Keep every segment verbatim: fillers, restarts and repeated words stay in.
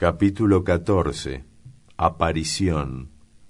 Capítulo catorce. Aparición.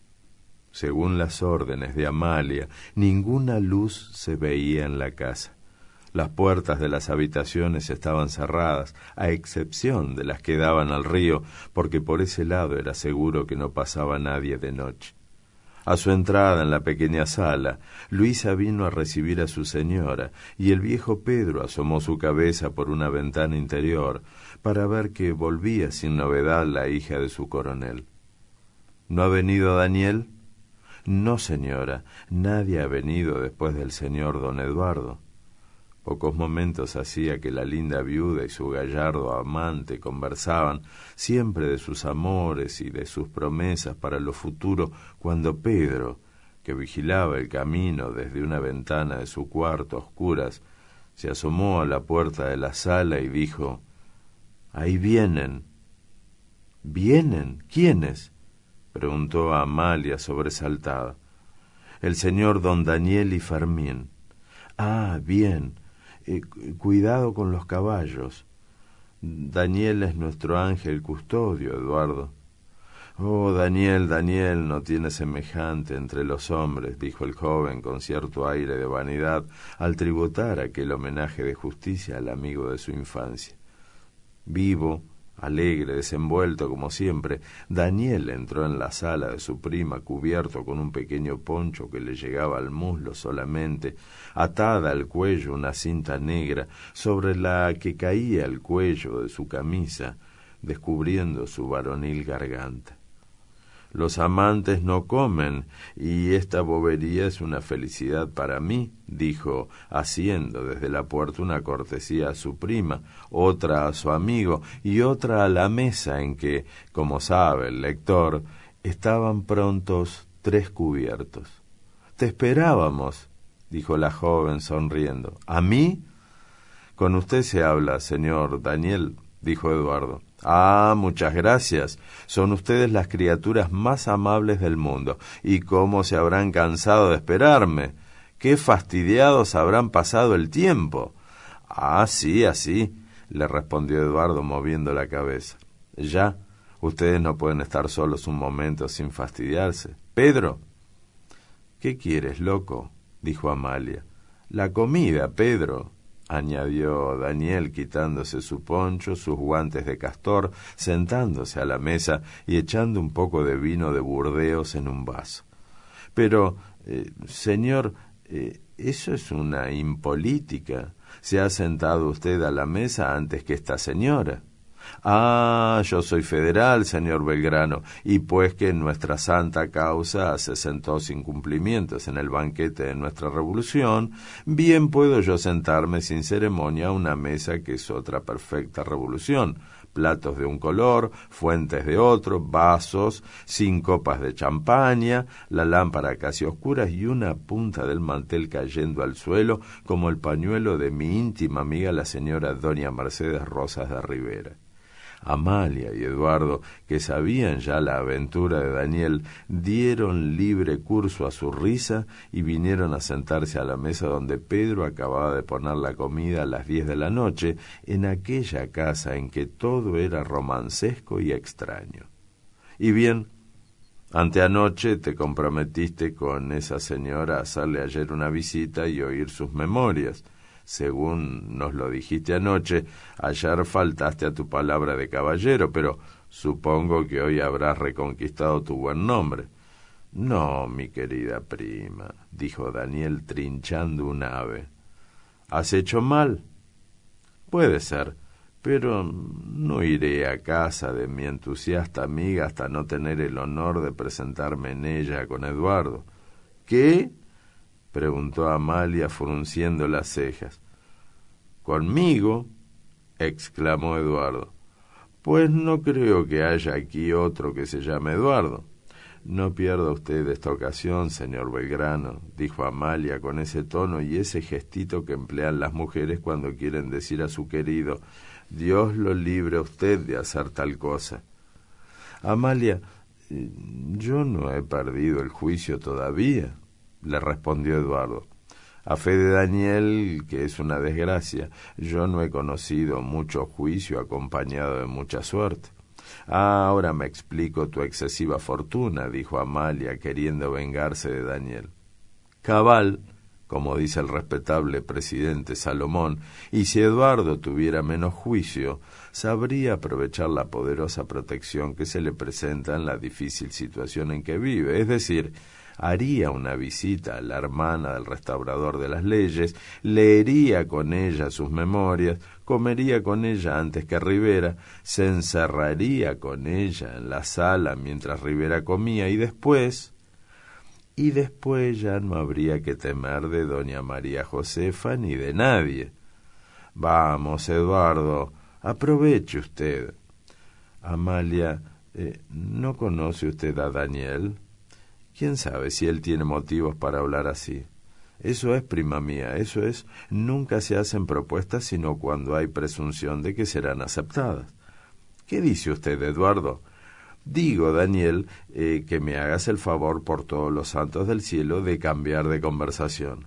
Según las órdenes de Amalia, ninguna luz se veía en la casa. Las puertas de las habitaciones estaban cerradas, a excepción de las que daban al río, porque por ese lado era seguro que no pasaba nadie de noche. A su entrada en la pequeña sala, Luisa vino a recibir a su señora, y el viejo Pedro asomó su cabeza por una ventana interior para ver que volvía sin novedad la hija de su coronel. ¿No ha venido Daniel? No, señora, nadie ha venido después del señor don Eduardo. Pocos momentos hacía que la linda viuda y su gallardo amante conversaban siempre de sus amores y de sus promesas para lo futuro, cuando Pedro, que vigilaba el camino desde una ventana de su cuarto a oscuras, se asomó a la puerta de la sala y dijo: «Ahí vienen». «¿Vienen? ¿Quiénes?», preguntó Amalia sobresaltada. «El señor don Daniel y Fermín». «Ah, bien. Eh, cuidado con los caballos. Daniel es nuestro ángel custodio, Eduardo». «Oh, Daniel, Daniel no tiene semejante entre los hombres», dijo el joven con cierto aire de vanidad al tributar aquel homenaje de justicia al amigo de su infancia. Vivo, alegre, desenvuelto como siempre, Daniel entró en la sala de su prima cubierto con un pequeño poncho que le llegaba al muslo solamente, atada al cuello una cinta negra sobre la que caía el cuello de su camisa, descubriendo su varonil garganta. «Los amantes no comen, y esta bobería es una felicidad para mí», dijo, haciendo desde la puerta una cortesía a su prima, otra a su amigo y otra a la mesa en que, como sabe el lector, estaban prontos tres cubiertos. «Te esperábamos», dijo la joven sonriendo. «¿A mí?» «Con usted se habla, señor Daniel», dijo Eduardo. «Ah, muchas gracias. Son ustedes las criaturas más amables del mundo. ¿Y cómo se habrán cansado de esperarme? ¿Qué fastidiados habrán pasado el tiempo?» «Ah, sí, así», le respondió Eduardo moviendo la cabeza. «Ya, ustedes no pueden estar solos un momento sin fastidiarse. Pedro». «¿Qué quieres, loco?», dijo Amalia. «La comida, Pedro», añadió Daniel quitándose su poncho, sus guantes de castor, sentándose a la mesa y echando un poco de vino de Burdeos en un vaso. «Pero, eh, señor, eh, eso es una impolítica. Se ha sentado usted a la mesa antes que esta señora». «Ah, yo soy federal, señor Belgrano, y pues que nuestra santa causa se sentó sin cumplimientos en el banquete de nuestra revolución, bien puedo yo sentarme sin ceremonia a una mesa que es otra perfecta revolución, platos de un color, fuentes de otro, vasos, sin copas de champaña, la lámpara casi oscura y una punta del mantel cayendo al suelo como el pañuelo de mi íntima amiga la señora doña Mercedes Rosas de Rivera». Amalia y Eduardo, que sabían ya la aventura de Daniel, dieron libre curso a su risa y vinieron a sentarse a la mesa donde Pedro acababa de poner la comida a las diez de la noche, en aquella casa en que todo era romancesco y extraño. «Y bien, anteanoche te comprometiste con esa señora a hacerle ayer una visita y oír sus memorias. Según nos lo dijiste anoche, ayer faltaste a tu palabra de caballero, pero supongo que hoy habrás reconquistado tu buen nombre». «No, mi querida prima», dijo Daniel trinchando un ave. «¿Has hecho mal?» «Puede ser, pero no iré a casa de mi entusiasta amiga hasta no tener el honor de presentarme en ella con Eduardo». «¿Qué?», preguntó Amalia frunciendo las cejas. «¿Conmigo?», exclamó Eduardo. «Pues no creo que haya aquí otro que se llame Eduardo». «No pierda usted esta ocasión, señor Belgrano», dijo Amalia con ese tono y ese gestito que emplean las mujeres cuando quieren decir a su querido: «Dios lo libre a usted de hacer tal cosa». «Amalia, yo no he perdido el juicio todavía», le respondió Eduardo. «A fe de Daniel, que es una desgracia, yo no he conocido mucho juicio acompañado de mucha suerte». Ah, ahora me explico tu excesiva fortuna, dijo Amalia, queriendo vengarse de Daniel. Cabal, como dice el respetable presidente Salomón, y si Eduardo tuviera menos juicio, sabría aprovechar la poderosa protección que se le presenta en la difícil situación en que vive, es decir, haría una visita a la hermana del restaurador de las leyes, leería con ella sus memorias, comería con ella antes que Rivera, se encerraría con ella en la sala mientras Rivera comía y después, y después ya no habría que temer de doña María Josefa ni de nadie. Vamos, Eduardo, aproveche usted. Amalia, eh, ¿no conoce usted a Daniel? ¿Quién sabe si él tiene motivos para hablar así? Eso es, prima mía, eso es, nunca se hacen propuestas sino cuando hay presunción de que serán aceptadas. ¿Qué dice usted, Eduardo? Digo, Daniel, eh, que me hagas el favor por todos los santos del cielo de cambiar de conversación.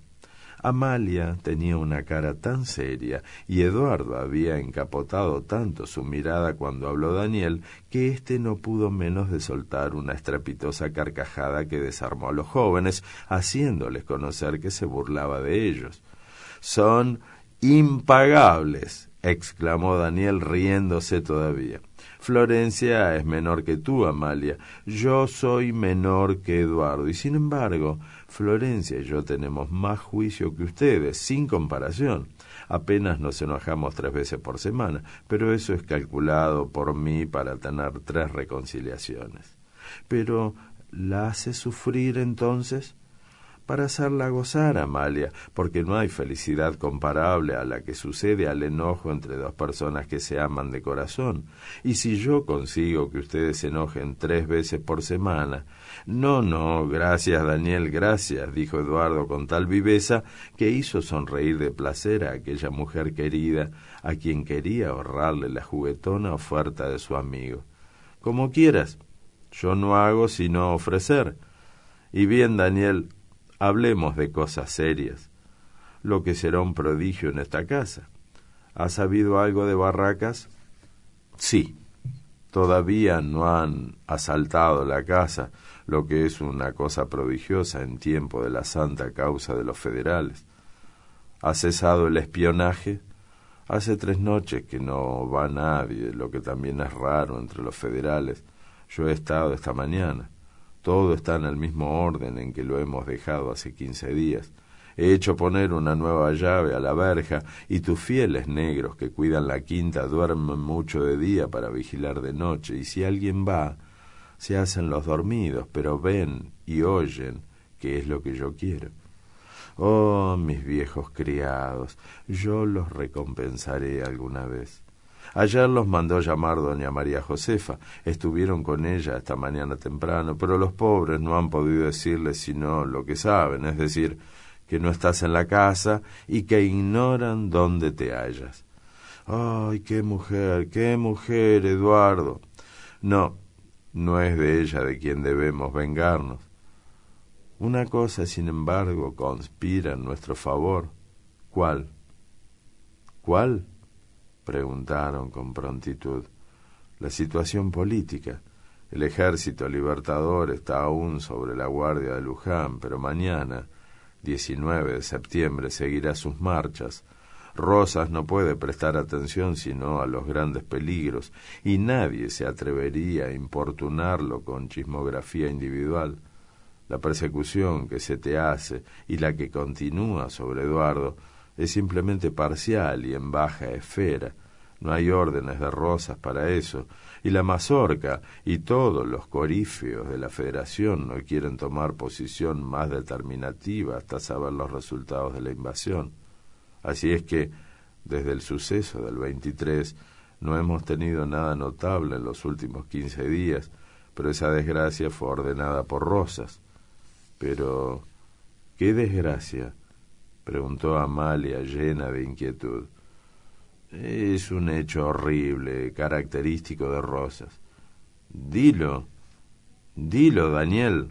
Amalia tenía una cara tan seria y Eduardo había encapotado tanto su mirada cuando habló Daniel que éste no pudo menos de soltar una estrepitosa carcajada que desarmó a los jóvenes, haciéndoles conocer que se burlaba de ellos. «Son impagables», exclamó Daniel riéndose todavía. «Florencia es menor que tú, Amalia. Yo soy menor que Eduardo. Y sin embargo, Florencia y yo tenemos más juicio que ustedes, sin comparación. Apenas nos enojamos tres veces por semana, pero eso es calculado por mí para tener tres reconciliaciones. Pero, ¿la hace sufrir entonces?» «Para hacerla gozar, Amalia, porque no hay felicidad comparable a la que sucede al enojo entre dos personas que se aman de corazón. Y si yo consigo que ustedes se enojen tres veces por semana...» «No, no, gracias, Daniel, gracias», dijo Eduardo con tal viveza que hizo sonreír de placer a aquella mujer querida, a quien quería ahorrarle la juguetona oferta de su amigo. «Como quieras, yo no hago sino ofrecer. Y bien, Daniel, hablemos de cosas serias. Lo que será un prodigio en esta casa. ¿Has sabido algo de Barracas?» «Sí. Todavía no han asaltado la casa, lo que es una cosa prodigiosa en tiempo de la santa causa de los federales. ¿Ha cesado el espionaje? Hace tres noches que no va nadie, lo que también es raro entre los federales. Yo he estado esta mañana. Todo está en el mismo orden en que lo hemos dejado hace quince días. He hecho poner una nueva llave a la verja y tus fieles negros que cuidan la quinta duermen mucho de día para vigilar de noche, y si alguien va, se hacen los dormidos, pero ven y oyen, que es lo que yo quiero. Oh, mis viejos criados, yo los recompensaré alguna vez. Ayer los mandó llamar doña María Josefa. Estuvieron con ella esta mañana temprano, pero los pobres no han podido decirles sino lo que saben, es decir, que no estás en la casa y que ignoran dónde te hallas. ¡Ay, qué mujer, qué mujer, Eduardo! No, no es de ella de quien debemos vengarnos. Una cosa, sin embargo, conspira en nuestro favor. ¿Cuál? ¿Cuál?, preguntaron con prontitud. La situación política. El ejército libertador está aún sobre la guardia de Luján, pero mañana, diecinueve de septiembre, seguirá sus marchas. Rosas no puede prestar atención sino a los grandes peligros, y nadie se atrevería a importunarlo con chismografía individual. La persecución que se te hace y la que continúa sobre Eduardo es simplemente parcial y en baja esfera. No hay órdenes de Rosas para eso, y la mazorca y todos los corífeos de la Federación no quieren tomar posición más determinativa hasta saber los resultados de la invasión. Así es que, desde el suceso del veintitrés, no hemos tenido nada notable en los últimos quince días, pero esa desgracia fue ordenada por Rosas. Pero, ¿qué desgracia?, preguntó Amalia, llena de inquietud. Es un hecho horrible, característico de Rosas. Dilo, dilo, Daniel.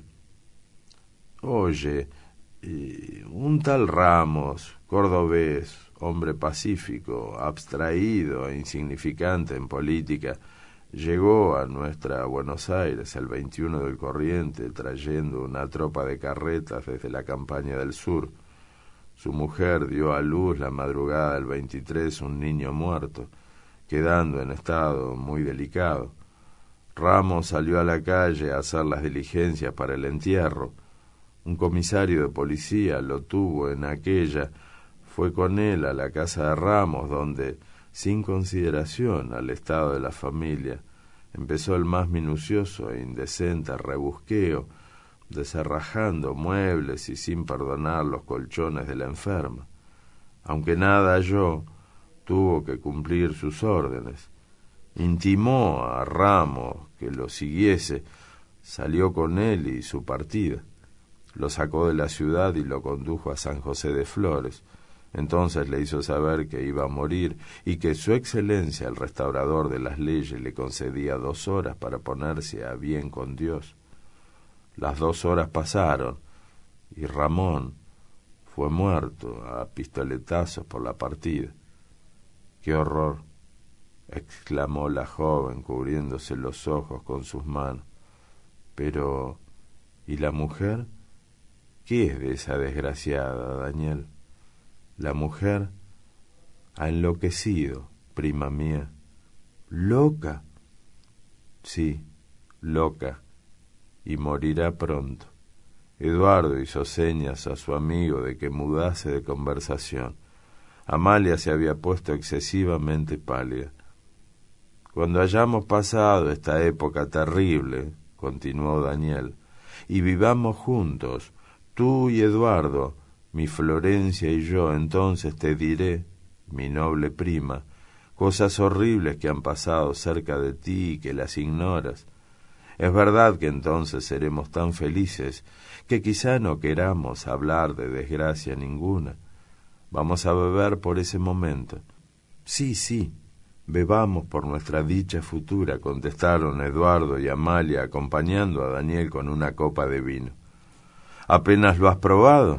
Oye, eh, un tal Ramos, cordobés, hombre pacífico, abstraído e insignificante en política, llegó a nuestra Buenos Aires el veintiuno del corriente trayendo una tropa de carretas desde la campaña del sur. Su mujer dio a luz la madrugada del veintitrés un niño muerto, quedando en estado muy delicado. Ramos salió a la calle a hacer las diligencias para el entierro. Un comisario de policía lo tuvo en aquella, fue con él a la casa de Ramos, donde, sin consideración al estado de la familia, empezó el más minucioso e indecente rebusqueo, desarrajando muebles y sin perdonar los colchones de la enferma. Aunque nada halló, tuvo que cumplir sus órdenes. Intimó a Ramos que lo siguiese, salió con él y su partida. Lo sacó de la ciudad y lo condujo a San José de Flores. Entonces le hizo saber que iba a morir y que su excelencia, el restaurador de las leyes, le concedía dos horas para ponerse a bien con Dios. Las dos horas pasaron y Ramón fue muerto a pistoletazos por la partida. ¡Qué horror!, exclamó la joven cubriéndose los ojos con sus manos. Pero, ¿y la mujer? ¿Qué es de esa desgraciada, Daniel? La mujer ha enloquecido, prima mía. ¿Loca? Sí, loca, y morirá pronto. Eduardo hizo señas a su amigo de que mudase de conversación. Amalia se había puesto excesivamente pálida. Cuando hayamos pasado esta época terrible, continuó Daniel, y vivamos juntos, tú y Eduardo, mi Florencia y yo, entonces te diré, mi noble prima, cosas horribles que han pasado cerca de ti y que las ignoras. Es verdad que entonces seremos tan felices que quizá no queramos hablar de desgracia ninguna. Vamos a beber por ese momento. Sí, sí, bebamos por nuestra dicha futura, contestaron Eduardo y Amalia, acompañando a Daniel con una copa de vino. ¿Apenas lo has probado?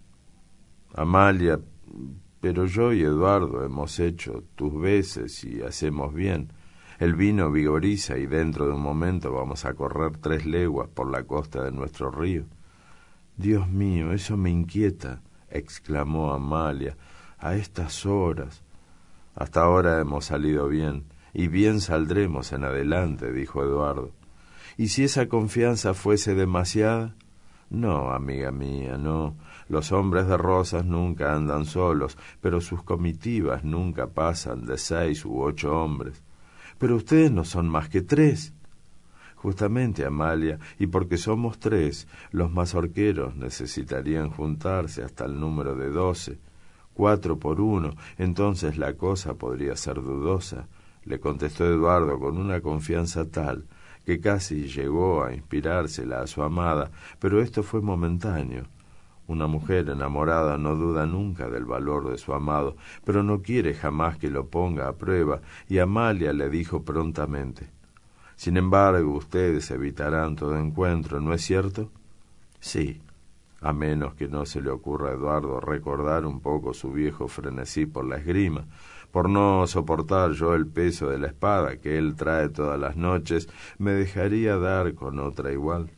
Amalia, pero yo y Eduardo hemos hecho tus veces y hacemos bien. El vino vigoriza y dentro de un momento vamos a correr tres leguas por la costa de nuestro río. Dios mío, eso me inquieta, exclamó Amalia, a estas horas. Hasta ahora hemos salido bien, y bien saldremos en adelante, dijo Eduardo. ¿Y si esa confianza fuese demasiada? No, amiga mía, no. Los hombres de rosas nunca andan solos, pero sus comitivas nunca pasan de seis u ocho hombres. Pero ustedes no son más que tres. Justamente, Amalia, y porque somos tres, los mazorqueros necesitarían juntarse hasta el número de doce. Cuatro por uno, entonces la cosa podría ser dudosa, le contestó Eduardo con una confianza tal que casi llegó a inspirársela a su amada, pero esto fue momentáneo. Una mujer enamorada no duda nunca del valor de su amado, pero no quiere jamás que lo ponga a prueba, y Amalia le dijo prontamente: «Sin embargo, ustedes evitarán todo encuentro, ¿no es cierto?» «Sí, a menos que no se le ocurra a Eduardo recordar un poco su viejo frenesí por la esgrima, por no soportar yo el peso de la espada que él trae todas las noches, me dejaría dar con otra igual».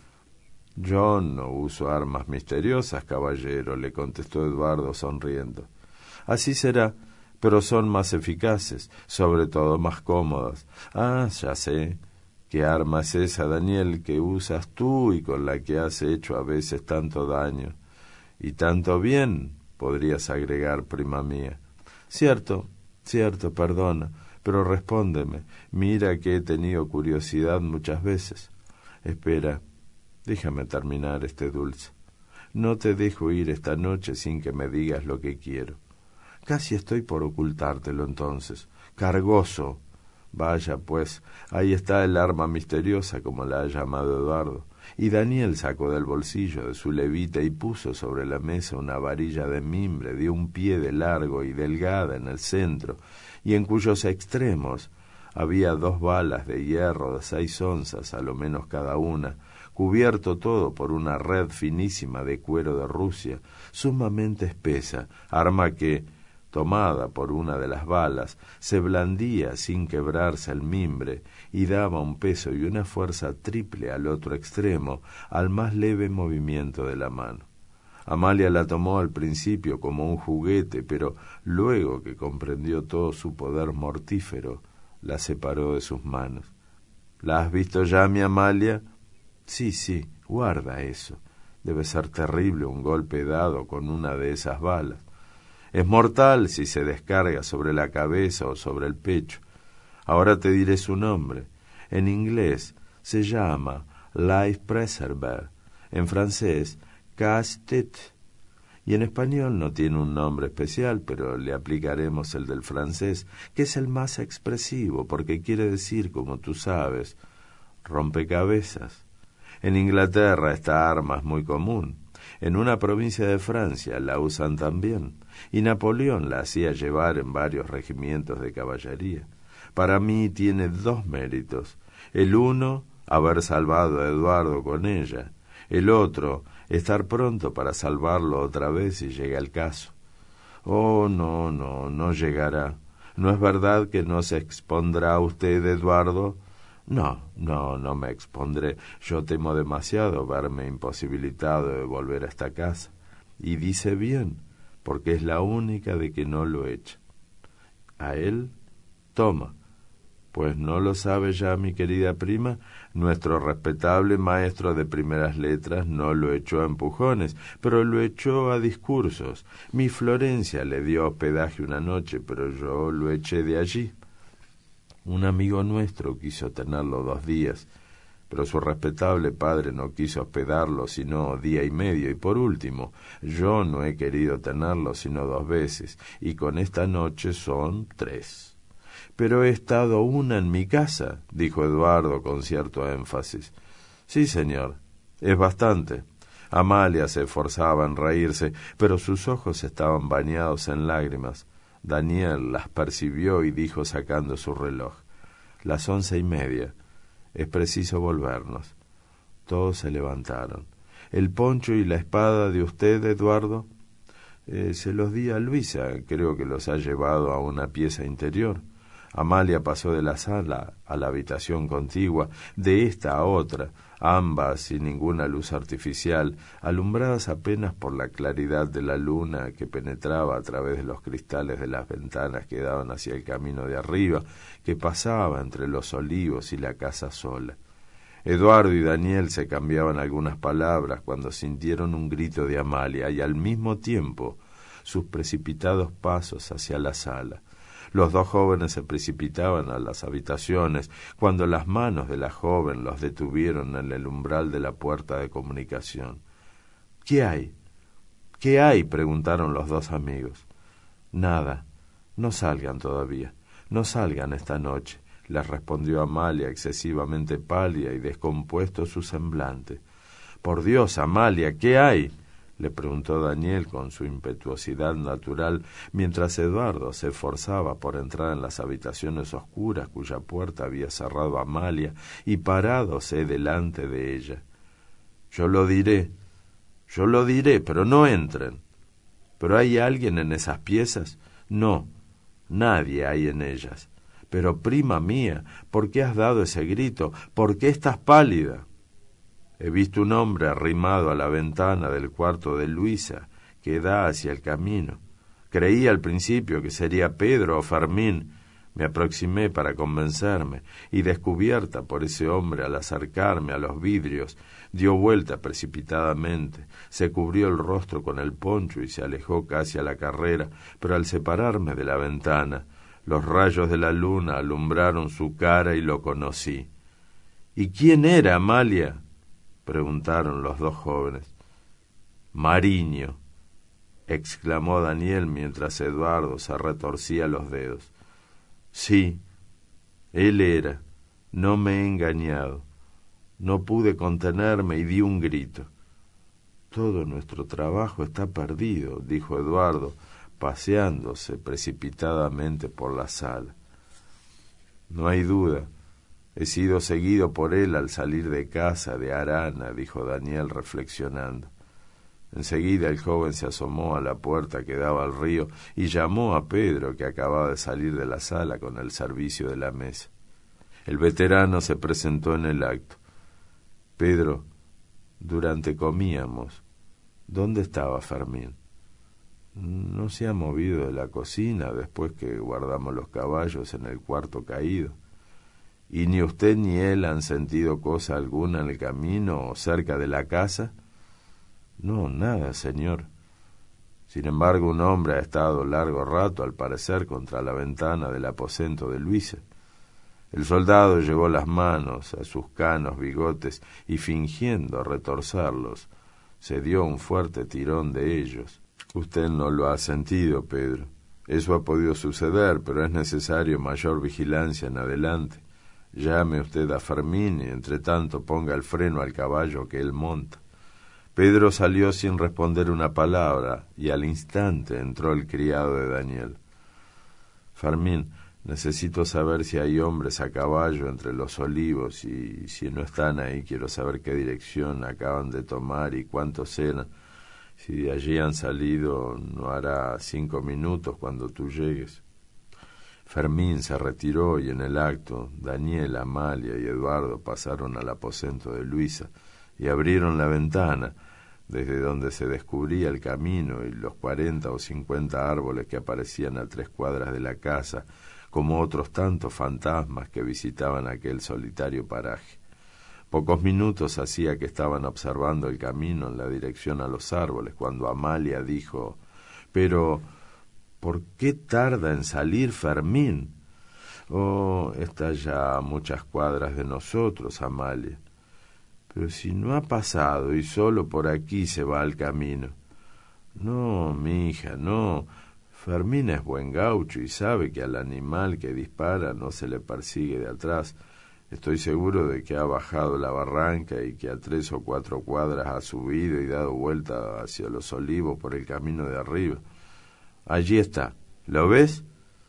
«Yo no uso armas misteriosas, caballero», le contestó Eduardo sonriendo. «Así será, pero son más eficaces, sobre todo más cómodas». «Ah, ya sé. ¿Qué arma es esa, Daniel, que usas tú y con la que has hecho a veces tanto daño? Y tanto bien, podrías agregar, prima mía». «Cierto, cierto, perdona, pero respóndeme, mira que he tenido curiosidad muchas veces». «Espera, déjame terminar este dulce. No te dejo ir esta noche sin que me digas lo que quiero». «Casi estoy por ocultártelo entonces. Cargoso». «Vaya, pues, ahí está el arma misteriosa, como la ha llamado Eduardo». Y Daniel sacó del bolsillo de su levita y puso sobre la mesa una varilla de mimbre de un pie de largo y delgada en el centro, y en cuyos extremos había dos balas de hierro de seis onzas, a lo menos cada una, cubierto todo por una red finísima de cuero de Rusia, sumamente espesa, arma que, tomada por una de las balas, se blandía sin quebrarse el mimbre y daba un peso y una fuerza triple al otro extremo, al más leve movimiento de la mano. Amalia la tomó al principio como un juguete, pero luego que comprendió todo su poder mortífero, la separó de sus manos. ¿La has visto ya, mi Amalia? Sí, sí, guarda eso. Debe ser terrible un golpe dado con una de esas balas. Es mortal si se descarga sobre la cabeza o sobre el pecho. Ahora te diré su nombre. En inglés se llama Life Preserver, en francés casse-tête, y en español no tiene un nombre especial, pero le aplicaremos el del francés, que es el más expresivo, porque quiere decir, como tú sabes, rompecabezas. En Inglaterra esta arma es muy común. En una provincia de Francia la usan también, y Napoleón la hacía llevar en varios regimientos de caballería. Para mí tiene dos méritos. El uno, haber salvado a Eduardo con ella. El otro, estar pronto para salvarlo otra vez si llega el caso. Oh, no, no, no llegará. ¿No es verdad que no se expondrá usted, Eduardo? No, no, no me expondré. Yo temo demasiado verme imposibilitado de volver a esta casa. Y dice bien, porque es la única de que no lo echa. ¿A él? Toma. Pues no lo sabe ya, mi querida prima, nuestro respetable maestro de primeras letras no lo echó a empujones, pero lo echó a discursos. Mi Florencia le dio hospedaje una noche, pero yo lo eché de allí. Un amigo nuestro quiso tenerlo dos días, pero su respetable padre no quiso hospedarlo sino día y medio, y por último, yo no he querido tenerlo sino dos veces, y con esta noche son tres. Pero he estado una en mi casa, dijo Eduardo con cierto énfasis. Sí, señor, es bastante. Amalia se esforzaba en reírse, pero sus ojos estaban bañados en lágrimas. Daniel las percibió y dijo sacando su reloj: las once y media. Es preciso volvernos. Todos se levantaron. ¿El poncho y la espada de usted, Eduardo? Eh, se los di a Luisa. Creo que los ha llevado a una pieza interior. Amalia pasó de la sala a la habitación contigua, de esta a otra, ambas sin ninguna luz artificial, alumbradas apenas por la claridad de la luna que penetraba a través de los cristales de las ventanas que daban hacia el camino de arriba, que pasaba entre los olivos y la casa sola. Eduardo y Daniel se cambiaban algunas palabras cuando sintieron un grito de Amalia y al mismo tiempo sus precipitados pasos hacia la sala. Los dos jóvenes se precipitaban a las habitaciones cuando las manos de la joven los detuvieron en el umbral de la puerta de comunicación. ¿Qué hay? ¿Qué hay?, preguntaron los dos amigos. Nada. No salgan todavía. No salgan esta noche, les respondió Amalia, excesivamente pálida y descompuesto su semblante. Por Dios, Amalia, ¿qué hay?, le preguntó Daniel con su impetuosidad natural, mientras Eduardo se esforzaba por entrar en las habitaciones oscuras cuya puerta había cerrado Amalia y parádose delante de ella. Yo lo diré, yo lo diré, pero no entren. ¿Pero hay alguien en esas piezas? No, nadie hay en ellas. Pero, prima mía, ¿por qué has dado ese grito? ¿Por qué estás pálida? He visto un hombre arrimado a la ventana del cuarto de Luisa, que da hacia el camino. Creí al principio que sería Pedro o Fermín. Me aproximé para convencerme, y descubierta por ese hombre al acercarme a los vidrios, dio vuelta precipitadamente, se cubrió el rostro con el poncho y se alejó casi a la carrera, pero al separarme de la ventana, los rayos de la luna alumbraron su cara y lo conocí. ¿Y quién era, Amalia?, preguntaron los dos jóvenes. Mariño, exclamó Daniel mientras Eduardo se retorcía los dedos. Sí, él era. No me he engañado. No pude contenerme y di un grito. Todo nuestro trabajo está perdido, dijo Eduardo, paseándose precipitadamente por la sala. No hay duda. He sido seguido por él al salir de casa de Arana, dijo Daniel reflexionando. Enseguida el joven se asomó a la puerta que daba al río y llamó a Pedro, que acababa de salir de la sala con el servicio de la mesa. El veterano se presentó en el acto. Pedro, durante comíamos, ¿dónde estaba Fermín? No se ha movido de la cocina después que guardamos los caballos en el cuarto caído. ¿Y ni usted ni él han sentido cosa alguna en el camino o cerca de la casa? No, nada, señor. Sin embargo, un hombre ha estado largo rato, al parecer, contra la ventana del aposento de Luisa. El soldado llevó las manos a sus canos bigotes y, fingiendo retorcerlos, se dio un fuerte tirón de ellos. Usted no lo ha sentido, Pedro. Eso ha podido suceder, pero es necesario mayor vigilancia en adelante. Llame usted a Fermín y, entre tanto, ponga el freno al caballo que él monta. Pedro salió sin responder una palabra y al instante entró el criado de Daniel. Fermín, necesito saber si hay hombres a caballo entre los olivos y si no están ahí quiero saber qué dirección acaban de tomar y cuántos eran. Si de allí han salido no hará cinco minutos cuando tú llegues. Fermín se retiró y en el acto Daniel, Amalia y Eduardo pasaron al aposento de Luisa y abrieron la ventana desde donde se descubría el camino y los cuarenta o cincuenta árboles que aparecían a tres cuadras de la casa, como otros tantos fantasmas que visitaban aquel solitario paraje. Pocos minutos hacía que estaban observando el camino en la dirección a los árboles, cuando Amalia dijo: «Pero, ¿por qué tarda en salir Fermín?» «Oh, está ya a muchas cuadras de nosotros, Amalia». «Pero si no ha pasado y solo por aquí se va al camino». «No, mi hija, no. Fermín es buen gaucho y sabe que al animal que dispara no se le persigue de atrás. Estoy seguro de que ha bajado la barranca y que a tres o cuatro cuadras ha subido y dado vuelta hacia los olivos por el camino de arriba. Allí está. ¿Lo ves?»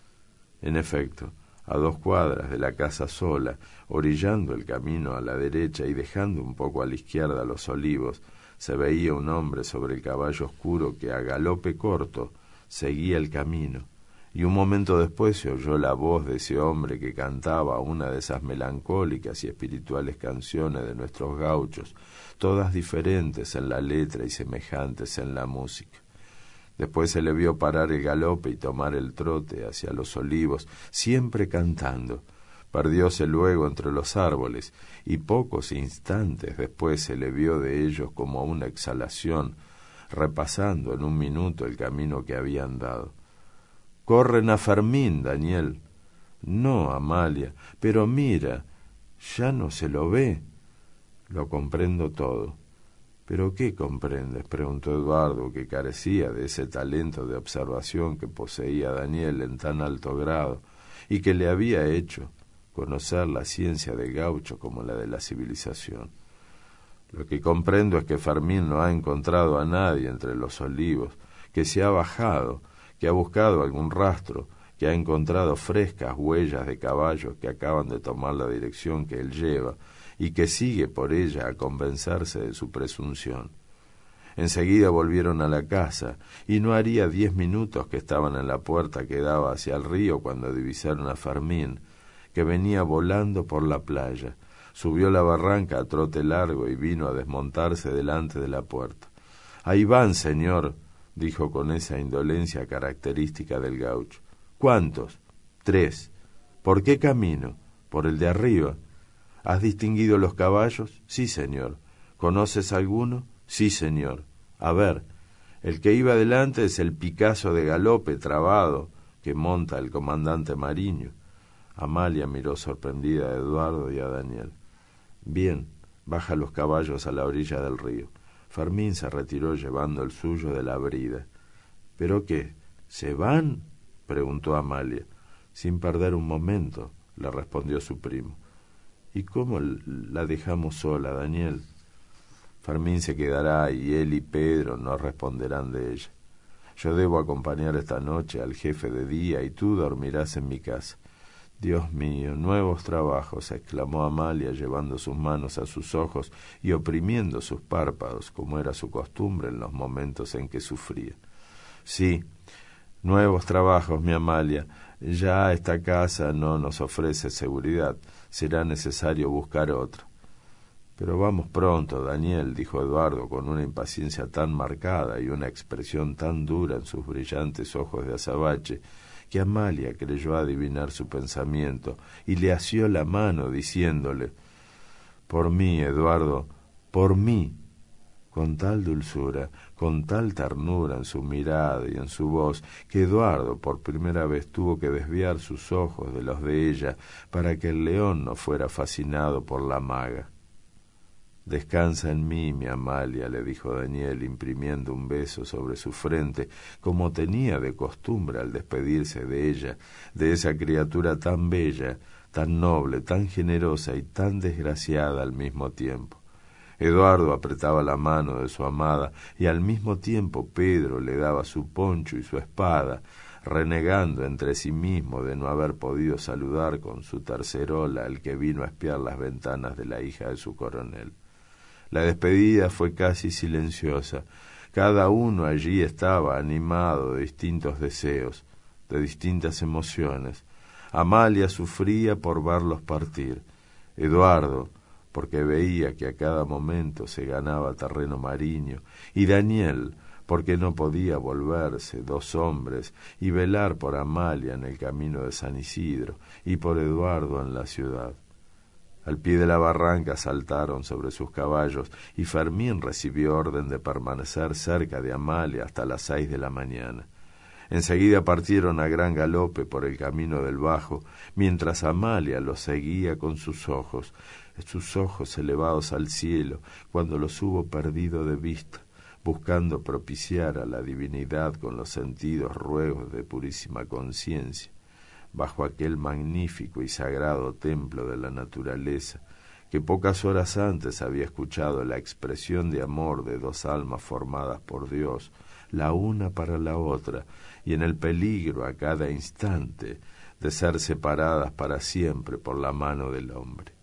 En efecto, a dos cuadras de la casa sola, orillando el camino a la derecha y dejando un poco a la izquierda los olivos, se veía un hombre sobre el caballo oscuro que a galope corto seguía el camino, y un momento después se oyó la voz de ese hombre que cantaba una de esas melancólicas y espirituales canciones de nuestros gauchos, todas diferentes en la letra y semejantes en la música. Después se le vio parar el galope y tomar el trote hacia los olivos, siempre cantando. Perdióse luego entre los árboles, y pocos instantes después se le vio de ellos como una exhalación, repasando en un minuto el camino que había andado. «Corren a Fermín, Daniel». «No, Amalia, pero mira, ya no se lo ve». «Lo comprendo todo». «¿Pero qué comprendes?», preguntó Eduardo, que carecía de ese talento de observación que poseía Daniel en tan alto grado y que le había hecho conocer la ciencia del gaucho como la de la civilización. «Lo que comprendo es que Fermín no ha encontrado a nadie entre los olivos, que se ha bajado, que ha buscado algún rastro, que ha encontrado frescas huellas de caballos que acaban de tomar la dirección que él lleva, y que sigue por ella a convencerse de su presunción». Enseguida volvieron a la casa, y no haría diez minutos que estaban en la puerta que daba hacia el río cuando divisaron a Fermín, que venía volando por la playa. Subió la barranca a trote largo y vino a desmontarse delante de la puerta. «Ahí van, señor», dijo con esa indolencia característica del gaucho. «¿Cuántos?» «Tres». «¿Por qué camino?» «Por el de arriba». «¿Has distinguido los caballos?» «Sí, señor». «¿Conoces alguno?» «Sí, señor». «A ver, el que iba delante es el Picasso de galope trabado que monta el comandante Mariño». Amalia miró sorprendida a Eduardo y a Daniel. «Bien, baja los caballos a la orilla del río». Fermín se retiró llevando el suyo de la brida. «¿Pero qué? ¿Se van?», preguntó Amalia. «Sin perder un momento», le respondió su primo. «¿Y cómo la dejamos sola, Daniel?» «Fermín se quedará y él y Pedro no responderán de ella. Yo debo acompañar esta noche al jefe de día y tú dormirás en mi casa. Dios mío, nuevos trabajos, exclamó Amalia, llevando sus manos a sus ojos y oprimiendo sus párpados, como era su costumbre en los momentos en que sufría. Sí, nuevos trabajos, mi Amalia. Ya esta casa no nos ofrece seguridad. Será necesario buscar otra. Pero vamos pronto, Daniel, dijo Eduardo con una impaciencia tan marcada y una expresión tan dura en sus brillantes ojos de azabache, que Amalia creyó adivinar su pensamiento y le asió la mano diciéndole: «Por mí, Eduardo, por mí», con tal dulzura, con tal ternura en su mirada y en su voz, que Eduardo por primera vez tuvo que desviar sus ojos de los de ella para que el león no fuera fascinado por la maga. «Descansa en mí, mi Amalia», le dijo Daniel, imprimiendo un beso sobre su frente, como tenía de costumbre al despedirse de ella, de esa criatura tan bella, tan noble, tan generosa y tan desgraciada al mismo tiempo. Eduardo apretaba la mano de su amada y al mismo tiempo Pedro le daba su poncho y su espada, renegando entre sí mismo de no haber podido saludar con su tercerola al que vino a espiar las ventanas de la hija de su coronel. La despedida fue casi silenciosa. Cada uno allí estaba animado de distintos deseos, de distintas emociones. Amalia sufría por verlos partir. Eduardo, porque veía que a cada momento se ganaba terreno mariño, y Daniel, porque no podía volverse dos hombres y velar por Amalia en el camino de San Isidro y por Eduardo en la ciudad. Al pie de la barranca saltaron sobre sus caballos y Fermín recibió orden de permanecer cerca de Amalia hasta las seis de la mañana. Enseguida partieron a gran galope por el camino del Bajo, mientras Amalia los seguía con sus ojos, sus ojos elevados al cielo, cuando los hubo perdido de vista, buscando propiciar a la divinidad con los sentidos ruegos de purísima conciencia, bajo aquel magnífico y sagrado templo de la naturaleza, que pocas horas antes había escuchado la expresión de amor de dos almas formadas por Dios, la una para la otra, y en el peligro a cada instante de ser separadas para siempre por la mano del hombre.